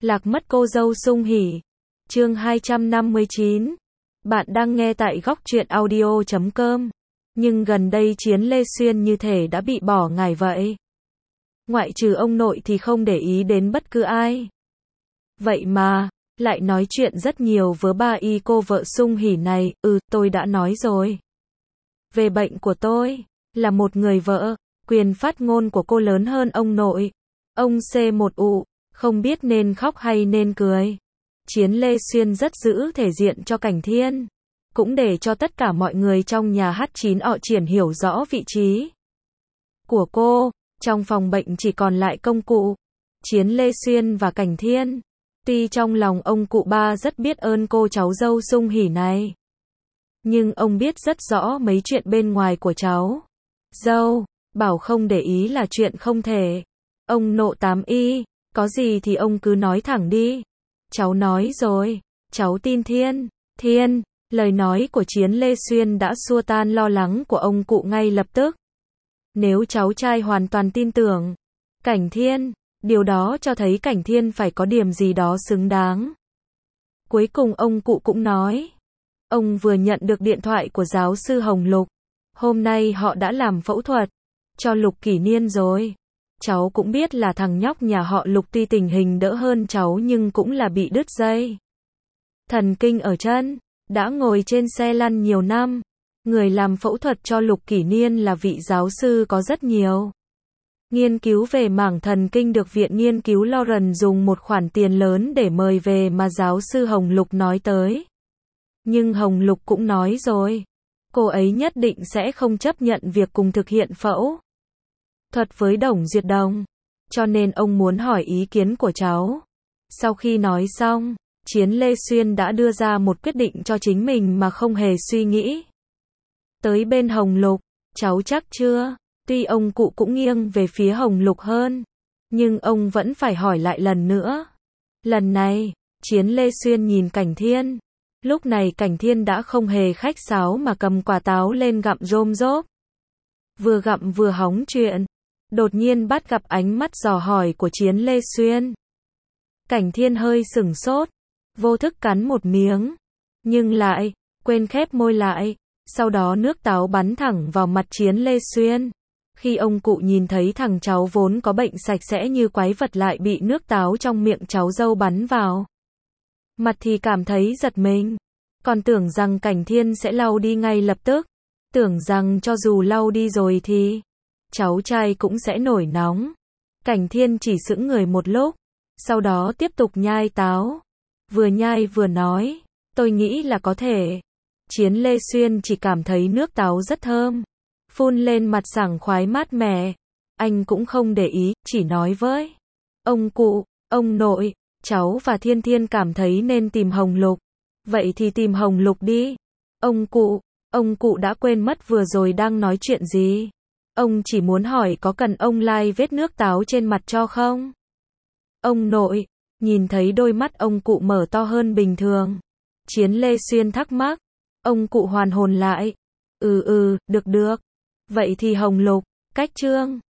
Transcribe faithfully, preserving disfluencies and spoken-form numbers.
Lạc mất cô dâu Sung Hỉ. Chương hai trăm năm mươi chín. Bạn đang nghe tại góc truyện audio chấm com. Nhưng gần đây Chiến Lê Xuyên như thể đã bị bỏ ngải vậy. Ngoại trừ ông nội thì không để ý đến bất cứ ai. Vậy mà, lại nói chuyện rất nhiều với ba y cô vợ Sung Hỉ này. Ừ, tôi đã nói rồi. Về bệnh của tôi, là một người vợ, quyền phát ngôn của cô lớn hơn ông nội. Ông xê một ụ, không biết nên khóc hay nên cười. Chiến Lê Xuyên rất giữ thể diện cho Cảnh Thiên, cũng để cho tất cả mọi người trong nhà hát chín ọ triển hiểu rõ vị trí của cô. Trong phòng bệnh chỉ còn lại công cụ, Chiến Lê Xuyên và Cảnh Thiên. Tuy trong lòng ông cụ ba rất biết ơn cô cháu dâu Sung Hỉ này, nhưng ông biết rất rõ mấy chuyện bên ngoài của cháu dâu, bảo không để ý là chuyện không thể. Ông nộ tám y, có gì thì ông cứ nói thẳng đi. Cháu nói rồi, cháu tin Thiên. Thiên, lời nói của Chiến Lê Xuyên đã xua tan lo lắng của ông cụ ngay lập tức. Nếu cháu trai hoàn toàn tin tưởng Cảnh Thiên, điều đó cho thấy Cảnh Thiên phải có điểm gì đó xứng đáng. Cuối cùng ông cụ cũng nói, ông vừa nhận được điện thoại của giáo sư Hồng Lục. Hôm nay họ đã làm phẫu thuật cho Lục Kỷ Niên rồi. Cháu cũng biết là thằng nhóc nhà họ Lục tuy tình hình đỡ hơn cháu nhưng cũng là bị đứt dây thần kinh ở chân, đã ngồi trên xe lăn nhiều năm. Người làm phẫu thuật cho Lục Kỷ Niên là vị giáo sư có rất nhiều nghiên cứu về mảng thần kinh, được Viện Nghiên cứu Lawrence dùng một khoản tiền lớn để mời về mà giáo sư Hồng Lục nói tới. Nhưng Hồng Lục cũng nói rồi, cô ấy nhất định sẽ không chấp nhận việc cùng thực hiện phẫu thuật với Đồng Duyệt Đồng, cho nên ông muốn hỏi ý kiến của cháu. Sau khi nói xong, Chiến Lê Xuyên đã đưa ra một quyết định cho chính mình mà không hề suy nghĩ. Tới bên Hồng Lục, cháu chắc chưa? Tuy ông cụ cũng nghiêng về phía Hồng Lục hơn, nhưng ông vẫn phải hỏi lại lần nữa. Lần này, Chiến Lê Xuyên nhìn Cảnh Thiên. Lúc này Cảnh Thiên đã không hề khách sáo mà cầm quả táo lên gặm rôm rốp. Vừa gặm vừa hóng chuyện. Đột nhiên bắt gặp ánh mắt dò hỏi của Chiến Lê Xuyên. Cảnh Thiên hơi sửng sốt, vô thức cắn một miếng, nhưng lại quên khép môi lại. Sau đó nước táo bắn thẳng vào mặt Chiến Lê Xuyên. Khi ông cụ nhìn thấy thằng cháu vốn có bệnh sạch sẽ như quái vật lại bị nước táo trong miệng cháu dâu bắn vào mặt thì cảm thấy giật mình. Còn tưởng rằng Cảnh Thiên sẽ lau đi ngay lập tức. Tưởng rằng cho dù lau đi rồi thì cháu trai cũng sẽ nổi nóng. Cảnh Thiên chỉ sững người một lúc, sau đó tiếp tục nhai táo. Vừa nhai vừa nói, tôi nghĩ là có thể. Chiến Lê Xuyên chỉ cảm thấy nước táo rất thơm, phun lên mặt sảng khoái mát mẻ. Anh cũng không để ý, chỉ nói với ông cụ, ông nội, cháu và Thiên Thiên cảm thấy nên tìm Hồng Lục. Vậy thì tìm Hồng Lục đi. Ông cụ, ông cụ đã quên mất vừa rồi đang nói chuyện gì. Ông chỉ muốn hỏi có cần ông lai vết nước táo trên mặt cho không? Ông nội, nhìn thấy đôi mắt ông cụ mở to hơn bình thường. Chiến Lê Xuyên thắc mắc. Ông cụ hoàn hồn lại. Ừ ừ, được được. Vậy thì Hồng Lục, cách chương